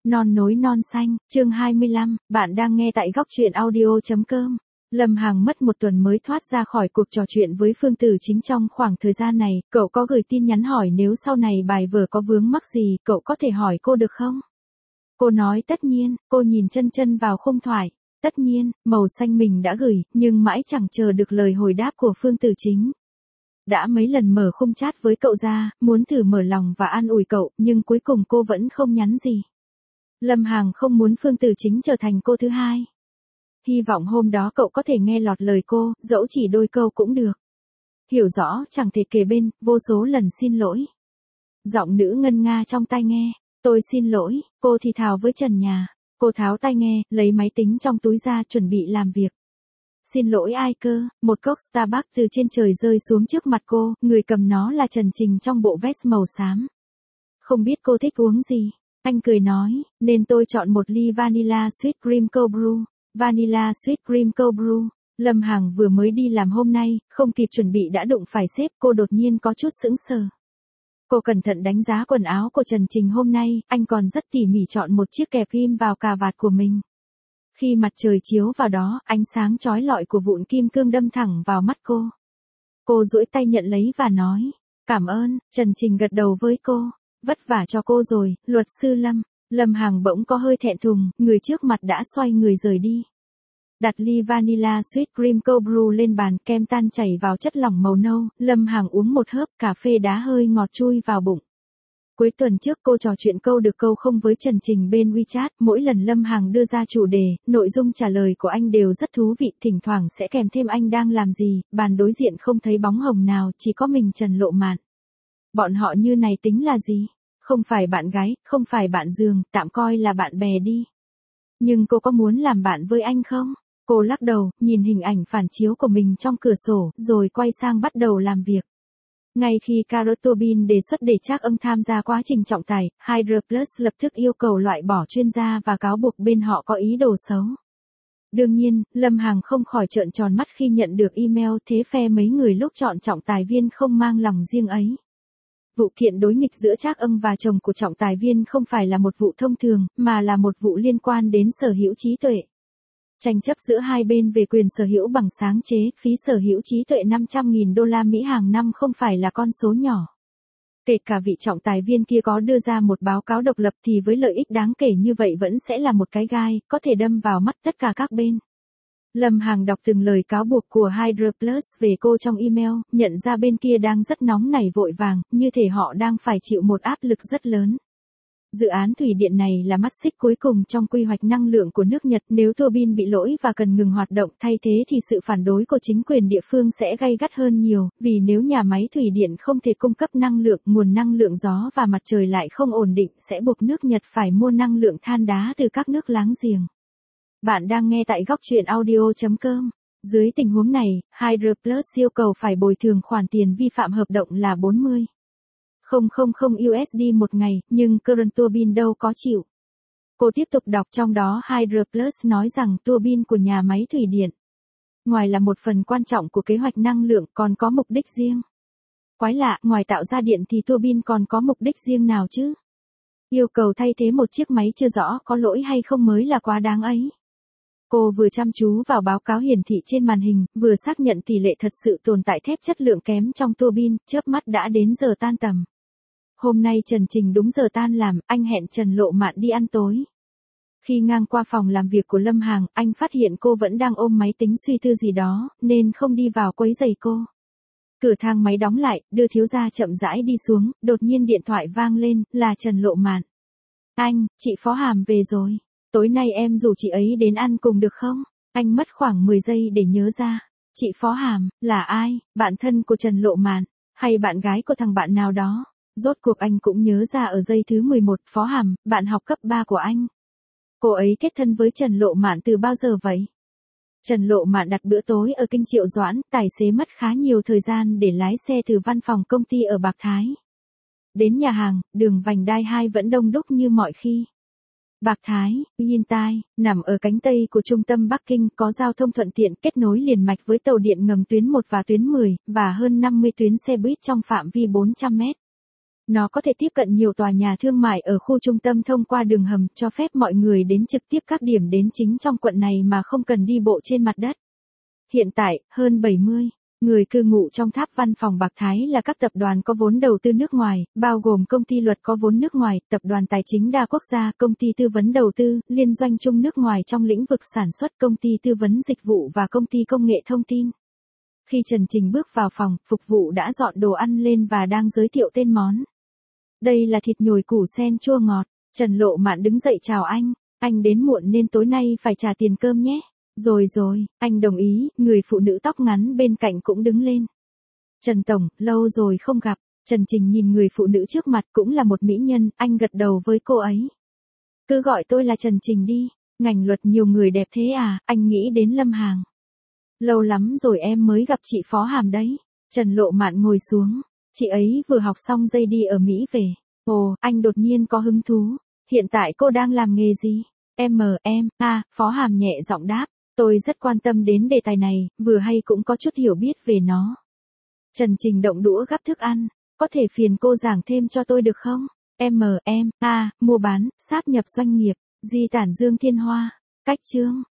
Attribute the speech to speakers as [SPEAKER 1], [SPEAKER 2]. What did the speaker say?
[SPEAKER 1] Non nối non xanh, chương 25, bạn đang nghe tại góc truyện audio.com. Lâm Hằng mất một tuần mới thoát ra khỏi cuộc trò chuyện với Phương Tử Chính. Trong khoảng thời gian này, cậu có gửi tin nhắn hỏi nếu sau này bài vở có vướng mắc gì, cậu có thể hỏi cô được không? Cô nói tất nhiên. Cô nhìn chân chân vào khung thoại. Tất nhiên, màu xanh mình đã gửi, nhưng mãi chẳng chờ được lời hồi đáp của Phương Tử Chính. Đã mấy lần mở khung chat với cậu ra, muốn thử mở lòng và an ủi cậu, nhưng cuối cùng cô vẫn không nhắn gì. Lâm Hằng không muốn Phương Tử Chính trở thành cô thứ hai. Hy vọng hôm đó cậu có thể nghe lọt lời cô, dẫu chỉ đôi câu cũng được. Hiểu rõ chẳng thể kề bên, vô số lần xin lỗi. Giọng nữ ngân nga trong tai nghe. Tôi xin lỗi, cô thì thào với trần nhà. Cô tháo tai nghe, lấy máy tính trong túi ra chuẩn bị làm việc. Xin lỗi ai cơ? Một cốc Starbucks từ trên trời rơi xuống trước mặt cô, người cầm nó là Trần Trình trong bộ vest màu xám. Không biết cô thích uống gì? Anh cười nói, nên tôi chọn một ly Vanilla Sweet Cream Cold Brew. Vanilla Sweet Cream Cold Brew. Lâm Hằng vừa mới đi làm hôm nay, không kịp chuẩn bị đã đụng phải sếp, cô đột nhiên có chút sững sờ. Cô cẩn thận đánh giá quần áo của Trần Trình hôm nay, anh còn rất tỉ mỉ chọn một chiếc kẹp rim vào cà vạt của mình. Khi mặt trời chiếu vào đó, ánh sáng chói lọi của vụn kim cương đâm thẳng vào mắt cô. Cô duỗi tay nhận lấy và nói, cảm ơn. Trần Trình gật đầu với cô, vất vả cho cô rồi, luật sư Lâm. Lâm Hằng bỗng có hơi thẹn thùng, người trước mặt đã xoay người rời đi. Đặt ly Vanilla Sweet Cream Cold Brew lên bàn, kem tan chảy vào chất lỏng màu nâu, Lâm Hằng uống một hớp, cà phê đá hơi ngọt chui vào bụng. Cuối tuần trước cô trò chuyện câu được câu không với Trần Trình bên WeChat, mỗi lần Lâm Hằng đưa ra chủ đề, nội dung trả lời của anh đều rất thú vị, thỉnh thoảng sẽ kèm thêm anh đang làm gì, bàn đối diện không thấy bóng hồng nào, chỉ có mình Trần Lộ Mạn. Bọn họ như này tính là gì? Không phải bạn gái, không phải bạn giường, tạm coi là bạn bè đi. Nhưng cô có muốn làm bạn với anh không? Cô lắc đầu, nhìn hình ảnh phản chiếu của mình trong cửa sổ, rồi quay sang bắt đầu làm việc. Ngay khi Carrot Turbine đề xuất để Trác Ân tham gia quá trình trọng tài, Hydra Plus lập tức yêu cầu loại bỏ chuyên gia và cáo buộc bên họ có ý đồ xấu. Đương nhiên, Lâm Hằng không khỏi trợn tròn mắt khi nhận được email thế phe mấy người lúc chọn trọng tài viên không mang lòng riêng ấy. Vụ kiện đối nghịch giữa Trác Ân và chồng của trọng tài viên không phải là một vụ thông thường, mà là một vụ liên quan đến sở hữu trí tuệ. Tranh chấp giữa hai bên về quyền sở hữu bằng sáng chế, phí sở hữu trí tuệ $500.000 hàng năm không phải là con số nhỏ. Kể cả vị trọng tài viên kia có đưa ra một báo cáo độc lập thì với lợi ích đáng kể như vậy vẫn sẽ là một cái gai, có thể đâm vào mắt tất cả các bên. Lâm Hằng đọc từng lời cáo buộc của Hydra Plus về cô trong email, nhận ra bên kia đang rất nóng nảy vội vàng, như thể họ đang phải chịu một áp lực rất lớn. Dự án thủy điện này là mắt xích cuối cùng trong quy hoạch năng lượng của nước Nhật, nếu tua bin bị lỗi và cần ngừng hoạt động, thay thế thì sự phản đối của chính quyền địa phương sẽ gay gắt hơn nhiều, vì nếu nhà máy thủy điện không thể cung cấp năng lượng, nguồn năng lượng gió và mặt trời lại không ổn định, sẽ buộc nước Nhật phải mua năng lượng than đá từ các nước láng giềng. Bạn đang nghe tại góc truyện audio.com. Dưới tình huống này, Hydra Plus yêu cầu phải bồi thường khoản tiền vi phạm hợp đồng là 40.000 USD một ngày, nhưng Current Turbine đâu có chịu. Cô tiếp tục đọc trong đó Hydra Plus nói rằng tua bin của nhà máy thủy điện, ngoài là một phần quan trọng của kế hoạch năng lượng còn có mục đích riêng. Quái lạ, ngoài tạo ra điện thì tua bin còn có mục đích riêng nào chứ? Yêu cầu thay thế một chiếc máy chưa rõ có lỗi hay không mới là quá đáng ấy. Cô vừa chăm chú vào báo cáo hiển thị trên màn hình, vừa xác nhận tỷ lệ thật sự tồn tại thép chất lượng kém trong tua bin, chớp mắt đã đến giờ tan tầm. Hôm nay Trần Trình đúng giờ tan làm, anh hẹn Trần Lộ Mạn đi ăn tối. Khi ngang qua phòng làm việc của Lâm Hằng, anh phát hiện cô vẫn đang ôm máy tính suy tư gì đó, nên không đi vào quấy rầy cô. Cửa thang máy đóng lại, đưa thiếu gia chậm rãi đi xuống, đột nhiên điện thoại vang lên, là Trần Lộ Mạn. Anh, chị Phó Hàm về rồi. Tối nay em rủ chị ấy đến ăn cùng được không? Anh mất khoảng 10 giây để nhớ ra. Chị Phó Hàm, là ai? Bạn thân của Trần Lộ Mạn, hay bạn gái của thằng bạn nào đó? Rốt cuộc anh cũng nhớ ra ở giây thứ 11, Phó Hàm, bạn học cấp 3 của anh. Cô ấy kết thân với Trần Lộ Mạn từ bao giờ vậy? Trần Lộ Mạn đặt bữa tối ở Kinh Triệu Doãn, tài xế mất khá nhiều thời gian để lái xe từ văn phòng công ty ở Bạc Thái. Đến nhà hàng, đường vành đai 2 vẫn đông đúc như mọi khi. Bạc Thái, Yintai, nằm ở cánh tây của trung tâm Bắc Kinh, có giao thông thuận tiện kết nối liền mạch với tàu điện ngầm tuyến 1 và tuyến 10, và hơn 50 tuyến xe buýt trong phạm vi 400 mét. Nó có thể tiếp cận nhiều tòa nhà thương mại ở khu trung tâm thông qua đường hầm, cho phép mọi người đến trực tiếp các điểm đến chính trong quận này mà không cần đi bộ trên mặt đất. Hiện tại, hơn 70 người cư ngụ trong tháp văn phòng Bạc Thái là các tập đoàn có vốn đầu tư nước ngoài, bao gồm công ty luật có vốn nước ngoài, tập đoàn tài chính đa quốc gia, công ty tư vấn đầu tư, liên doanh chung nước ngoài trong lĩnh vực sản xuất, công ty tư vấn dịch vụ và công ty công nghệ thông tin. Khi Trần Trình bước vào phòng, phục vụ đã dọn đồ ăn lên và đang giới thiệu tên món. Đây là thịt nhồi củ sen chua ngọt. Trần Lộ Mạn đứng dậy chào anh đến muộn nên tối nay phải trả tiền cơm nhé. Rồi, anh đồng ý, người phụ nữ tóc ngắn bên cạnh cũng đứng lên. Trần Tổng, lâu rồi không gặp. Trần Trình nhìn người phụ nữ trước mặt cũng là một mỹ nhân, anh gật đầu với cô ấy. Cứ gọi tôi là Trần Trình đi, ngành luật nhiều người đẹp thế à, anh nghĩ đến Lâm Hằng. Lâu lắm rồi em mới gặp chị Phó Hàm đấy. Trần Lộ Mạn ngồi xuống, chị ấy vừa học xong dây đi ở Mỹ về. Ồ, anh đột nhiên có hứng thú. Hiện tại cô đang làm nghề gì? Phó Hàm nhẹ giọng đáp. Tôi rất quan tâm đến đề tài này, vừa hay cũng có chút hiểu biết về nó. Trần Trình động đũa gắp thức ăn. Có thể phiền cô giảng thêm cho tôi được không? Mua bán, sáp nhập doanh nghiệp, di tản Dương Thiên Hoa. Cách chương.